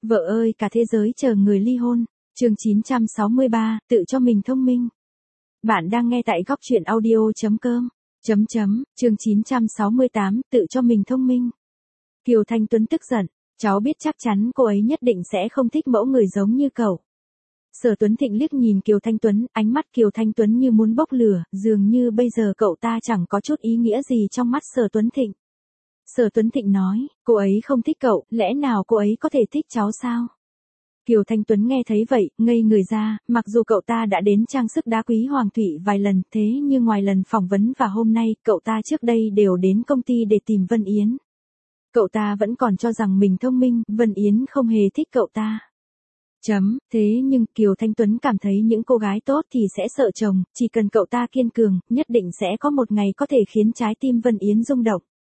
Vợ ơi, cả thế giới chờ người ly hôn. Chương 963, tự cho mình thông minh. Bạn đang nghe tại góc truyện audio.com. Chương 968, tự cho mình thông minh. Kiều Thanh Tuấn tức giận. Cháu biết chắc chắn cô ấy nhất định sẽ không thích mẫu người giống như cậu. Sở Tuấn Thịnh liếc nhìn Kiều Thanh Tuấn, ánh mắt Kiều Thanh Tuấn như muốn bốc lửa, dường như bây giờ cậu ta chẳng có chút ý nghĩa gì trong mắt Sở Tuấn Thịnh. Sở Tuấn Thịnh nói, cô ấy không thích cậu, lẽ nào cô ấy có thể thích cháu sao? Kiều Thanh Tuấn nghe thấy vậy, ngây người ra, mặc dù cậu ta đã đến trang sức đá quý Hoàng Thụy vài lần, thế nhưng ngoài lần phỏng vấn và hôm nay, cậu ta trước đây đều đến công ty để tìm Vân Yến. Cậu ta vẫn còn cho rằng mình thông minh, Vân Yến không hề thích cậu ta. Thế nhưng Kiều Thanh Tuấn cảm thấy những cô gái tốt thì sẽ sợ chồng, chỉ cần cậu ta kiên cường, nhất định sẽ có một ngày có thể khiến trái tim Vân Yến rung động.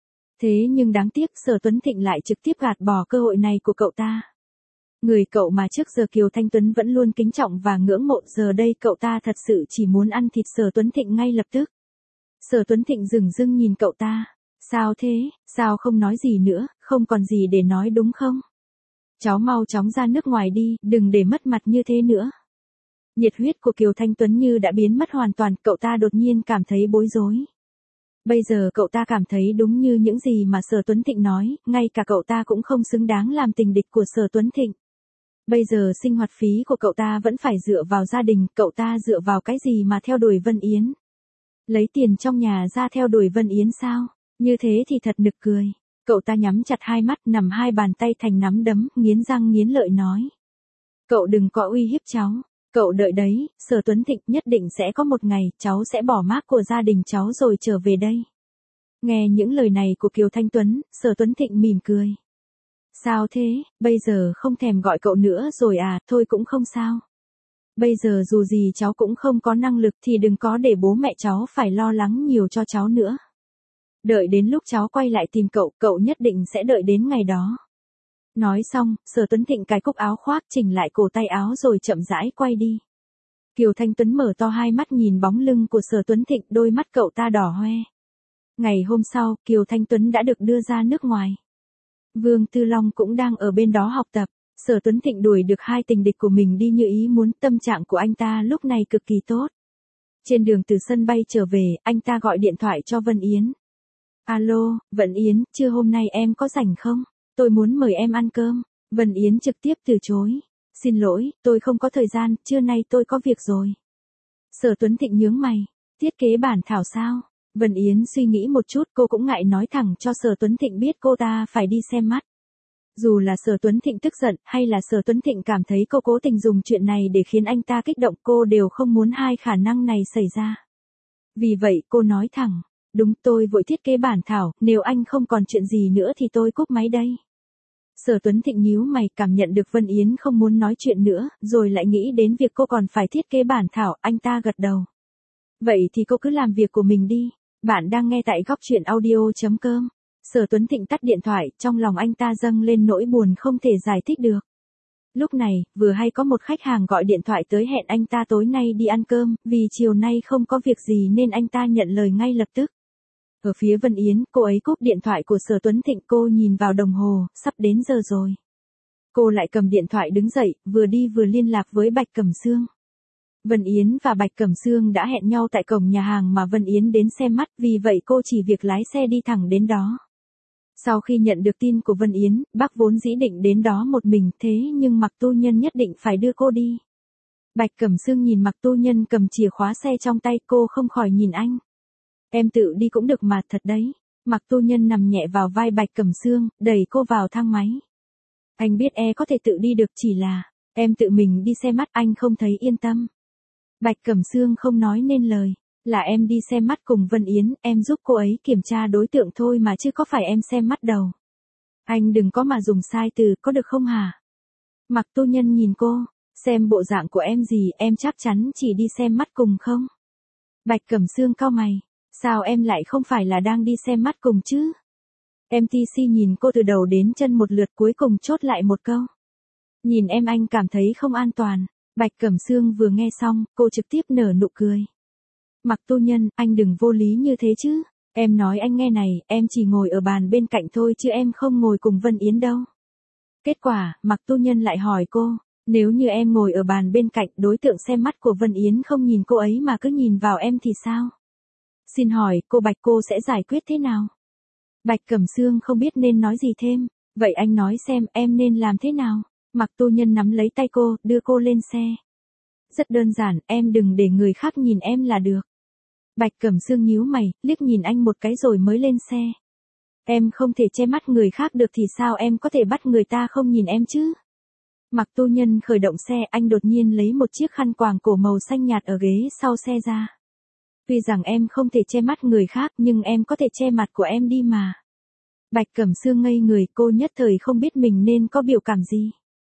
Thế nhưng đáng tiếc Sở Tuấn Thịnh lại trực tiếp gạt bỏ cơ hội này của cậu ta. Người cậu mà trước giờ Kiều Thanh Tuấn vẫn luôn kính trọng và ngưỡng mộ, giờ đây cậu ta thật sự chỉ muốn ăn thịt Sở Tuấn Thịnh ngay lập tức. Sở Tuấn Thịnh dửng dưng nhìn cậu ta. Sao thế, sao không nói gì nữa, không còn gì để nói đúng không? Cháu mau chóng ra nước ngoài đi, đừng để mất mặt như thế nữa. Nhiệt huyết của Kiều Thanh Tuấn như đã biến mất hoàn toàn, cậu ta đột nhiên cảm thấy bối rối. Bây giờ cậu ta cảm thấy đúng như những gì mà Sở Tuấn Thịnh nói, ngay cả cậu ta cũng không xứng đáng làm tình địch của Sở Tuấn Thịnh. Bây giờ sinh hoạt phí của cậu ta vẫn phải dựa vào gia đình, cậu ta dựa vào cái gì mà theo đuổi Vân Yến? Lấy tiền trong nhà ra theo đuổi Vân Yến sao? Như thế thì thật nực cười. Cậu ta nhắm chặt hai mắt, nằm hai bàn tay thành nắm đấm, nghiến răng nghiến lợi nói. Cậu đừng có uy hiếp cháu. Cậu đợi đấy, Sở Tuấn Thịnh, nhất định sẽ có một ngày, cháu sẽ bỏ mác của gia đình cháu rồi trở về đây. Nghe những lời này của Kiều Thanh Tuấn, Sở Tuấn Thịnh mỉm cười. Sao thế, bây giờ không thèm gọi cậu nữa rồi à, thôi cũng không sao. Bây giờ dù gì cháu cũng không có năng lực thì đừng có để bố mẹ cháu phải lo lắng nhiều cho cháu nữa. Đợi đến lúc cháu quay lại tìm cậu, cậu nhất định sẽ đợi đến ngày đó. Nói xong, Sở Tuấn Thịnh cài cúc áo khoác, chỉnh lại cổ tay áo rồi chậm rãi quay đi. Kiều Thanh Tuấn mở to hai mắt nhìn bóng lưng của Sở Tuấn Thịnh, đôi mắt cậu ta đỏ hoe. Ngày hôm sau, Kiều Thanh Tuấn đã được đưa ra nước ngoài. Vương Tư Long cũng đang ở bên đó học tập. Sở Tuấn Thịnh đuổi được hai tình địch của mình đi như ý muốn, tâm trạng của anh ta lúc này cực kỳ tốt. Trên đường từ sân bay trở về, anh ta gọi điện thoại cho Vân Yến. Alo, Vân Yến, trưa hôm nay em có rảnh không? Tôi muốn mời em ăn cơm. Vân Yến trực tiếp từ chối. Xin lỗi, tôi không có thời gian, trưa nay tôi có việc rồi. Sở Tuấn Thịnh nhướng mày. Thiết kế bản thảo sao? Vân Yến suy nghĩ một chút, cô cũng ngại nói thẳng cho Sở Tuấn Thịnh biết cô ta phải đi xem mắt. Dù là Sở Tuấn Thịnh tức giận, hay là Sở Tuấn Thịnh cảm thấy cô cố tình dùng chuyện này để khiến anh ta kích động, cô đều không muốn hai khả năng này xảy ra. Vì vậy cô nói thẳng. Đúng, tôi vội thiết kế bản thảo, nếu anh không còn chuyện gì nữa thì tôi cúp máy đây. Sở Tuấn Thịnh nhíu mày, cảm nhận được Vân Yến không muốn nói chuyện nữa, rồi lại nghĩ đến việc cô còn phải thiết kế bản thảo, anh ta gật đầu. Vậy thì cô cứ làm việc của mình đi. Bạn đang nghe tại góc truyện audio.com. Sở Tuấn Thịnh tắt điện thoại, trong lòng anh ta dâng lên nỗi buồn không thể giải thích được. Lúc này, vừa hay có một khách hàng gọi điện thoại tới hẹn anh ta tối nay đi ăn cơm, vì chiều nay không có việc gì nên anh ta nhận lời ngay lập tức. Ở phía Vân Yến, cô ấy cúp điện thoại của Sở Tuấn Thịnh, cô nhìn vào đồng hồ, sắp đến giờ rồi. Cô lại cầm điện thoại đứng dậy, vừa đi vừa liên lạc với Bạch Cẩm Sương. Vân Yến và Bạch Cẩm Sương đã hẹn nhau tại cổng nhà hàng mà Vân Yến đến xem mắt, vì vậy cô chỉ việc lái xe đi thẳng đến đó. Sau khi nhận được tin của Vân Yến, bác vốn dĩ định đến đó một mình, thế nhưng Mạc Tu Nhân nhất định phải đưa cô đi. Bạch Cẩm Sương nhìn Mạc Tu Nhân cầm chìa khóa xe trong tay, cô không khỏi nhìn anh. Em tự đi cũng được mà, thật đấy. Mạc Tu Nhân nằm nhẹ vào vai Bạch Cẩm Sương, đẩy cô vào thang máy. Anh biết có thể tự đi được, chỉ là em tự mình đi xem mắt, anh không thấy yên tâm. Bạch Cẩm Sương không nói nên lời. Là em đi xem mắt cùng Vân Yến, em giúp cô ấy kiểm tra đối tượng thôi mà chứ có phải em xem mắt đâu. Anh đừng có mà dùng sai từ, có được không hả? Mạc Tu Nhân nhìn cô, xem bộ dạng của em gì, em chắc chắn chỉ đi xem mắt cùng không? Bạch Cẩm Sương cau mày, sao em lại không phải là đang đi xem mắt cùng chứ? MTC nhìn cô từ đầu đến chân một lượt, cuối cùng chốt lại một câu. Nhìn em anh cảm thấy không an toàn. Bạch Cẩm Sương vừa nghe xong, cô trực tiếp nở nụ cười. Mạc Tu Nhân, anh đừng vô lý như thế chứ. Em nói anh nghe này, em chỉ ngồi ở bàn bên cạnh thôi chứ em không ngồi cùng Vân Yến đâu. Kết quả, Mạc Tu Nhân lại hỏi cô, nếu như em ngồi ở bàn bên cạnh đối tượng xem mắt của Vân Yến không nhìn cô ấy mà cứ nhìn vào em thì sao? Xin hỏi, cô Bạch cô sẽ giải quyết thế nào? Bạch Cẩm Sương không biết nên nói gì thêm, vậy anh nói xem em nên làm thế nào? Mạc Tu Nhân nắm lấy tay cô, đưa cô lên xe. Rất đơn giản, em đừng để người khác nhìn em là được. Bạch Cẩm Sương nhíu mày, liếc nhìn anh một cái rồi mới lên xe. Em không thể che mắt người khác được thì sao em có thể bắt người ta không nhìn em chứ? Mạc Tu Nhân khởi động xe, anh đột nhiên lấy một chiếc khăn quàng cổ màu xanh nhạt ở ghế sau xe ra. Tuy rằng em không thể che mắt người khác nhưng em có thể che mặt của em đi mà. Bạch Cẩm Sương ngây người, cô nhất thời không biết mình nên có biểu cảm gì.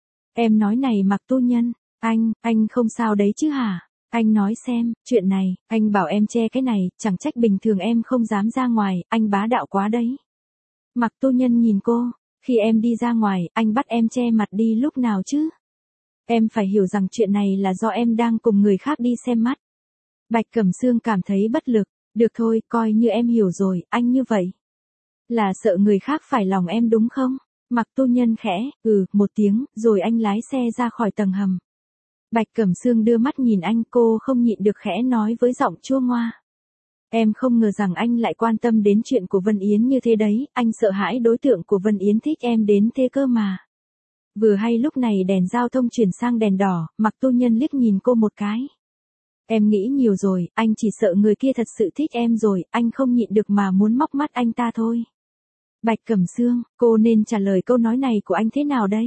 Em nói này Mạc Tu Nhân, anh không sao đấy chứ hả? Anh nói xem, chuyện này, anh bảo em che cái này, chẳng trách bình thường em không dám ra ngoài, anh bá đạo quá đấy. Mạc Tu Nhân nhìn cô, khi em đi ra ngoài, anh bắt em che mặt đi lúc nào chứ? Em phải hiểu rằng chuyện này là do em đang cùng người khác đi xem mắt. Bạch Cẩm Sương cảm thấy bất lực, được thôi, coi như em hiểu rồi, anh như vậy. Là sợ người khác phải lòng em đúng không? Mạc Tu Nhân khẽ, một tiếng, rồi anh lái xe ra khỏi tầng hầm. Bạch Cẩm Sương đưa mắt nhìn anh, cô không nhịn được khẽ nói với giọng chua ngoa. Em không ngờ rằng anh lại quan tâm đến chuyện của Vân Yến như thế đấy, anh sợ hãi đối tượng của Vân Yến thích em đến thế cơ mà. Vừa hay lúc này đèn giao thông chuyển sang đèn đỏ, Mạc Tu Nhân liếc nhìn cô một cái. Em nghĩ nhiều rồi, anh chỉ sợ người kia thật sự thích em rồi, anh không nhịn được mà muốn móc mắt anh ta thôi. Bạch Cẩm Sương, cô nên trả lời câu nói này của anh thế nào đây?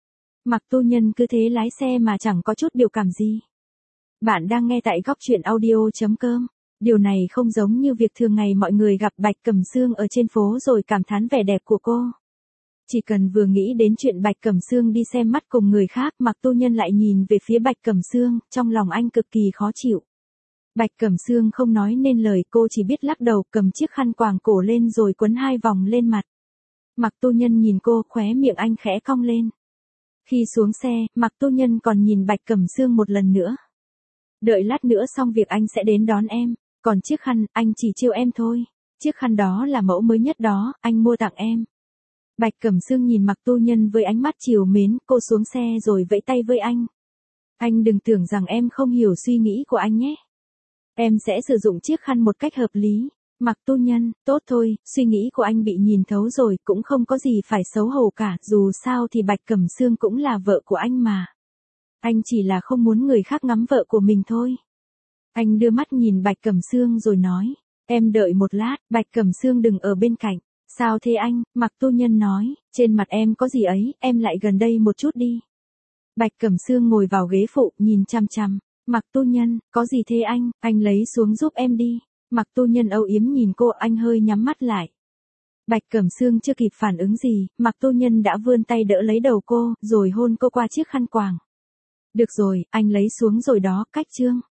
Mạc Tu Nhân cứ thế lái xe mà chẳng có chút biểu cảm gì. Bạn đang nghe tại góc truyện audio.com. Điều này không giống như việc thường ngày mọi người gặp Bạch Cẩm Sương ở trên phố rồi cảm thán vẻ đẹp của cô. Chỉ cần vừa nghĩ đến chuyện Bạch Cẩm Sương đi xem mắt cùng người khác, Mạc Tu Nhân lại nhìn về phía Bạch Cẩm Sương, trong lòng anh cực kỳ khó chịu. Bạch Cẩm Sương không nói nên lời, cô chỉ biết lắc đầu, cầm chiếc khăn quàng cổ lên rồi quấn 2 vòng lên mặt. Mạc Tu Nhân nhìn cô, khóe miệng anh khẽ cong lên. Khi xuống xe, Mạc Tu Nhân còn nhìn Bạch Cẩm Sương một lần nữa. Đợi lát nữa xong việc anh sẽ đến đón em, còn chiếc khăn, anh chỉ trêu em thôi. Chiếc khăn đó là mẫu mới nhất đó, anh mua tặng em. Bạch Cẩm Sương nhìn Mạc Tu Nhân với ánh mắt trìu mến, cô xuống xe rồi vẫy tay với anh. Anh đừng tưởng rằng em không hiểu suy nghĩ của anh nhé. Em sẽ sử dụng chiếc khăn một cách hợp lý. Mạc Tu Nhân, tốt thôi, suy nghĩ của anh bị nhìn thấu rồi, cũng không có gì phải xấu hổ cả, dù sao thì Bạch Cẩm Sương cũng là vợ của anh mà. Anh chỉ là không muốn người khác ngắm vợ của mình thôi. Anh đưa mắt nhìn Bạch Cẩm Sương rồi nói, em đợi một lát, Bạch Cẩm Sương đừng ở bên cạnh. Sao thế anh? Mạc Tu Nhân nói, trên mặt em có gì ấy, em lại gần đây một chút đi. Bạch Cẩm Sương ngồi vào ghế phụ, nhìn chằm chằm. Mạc Tu Nhân, có gì thế anh lấy xuống giúp em đi. Mạc Tu Nhân âu yếm nhìn cô, anh hơi nhắm mắt lại. Bạch Cẩm Sương chưa kịp phản ứng gì, Mạc Tu Nhân đã vươn tay đỡ lấy đầu cô, rồi hôn cô qua chiếc khăn quàng. Được rồi, anh lấy xuống rồi đó, cách chương.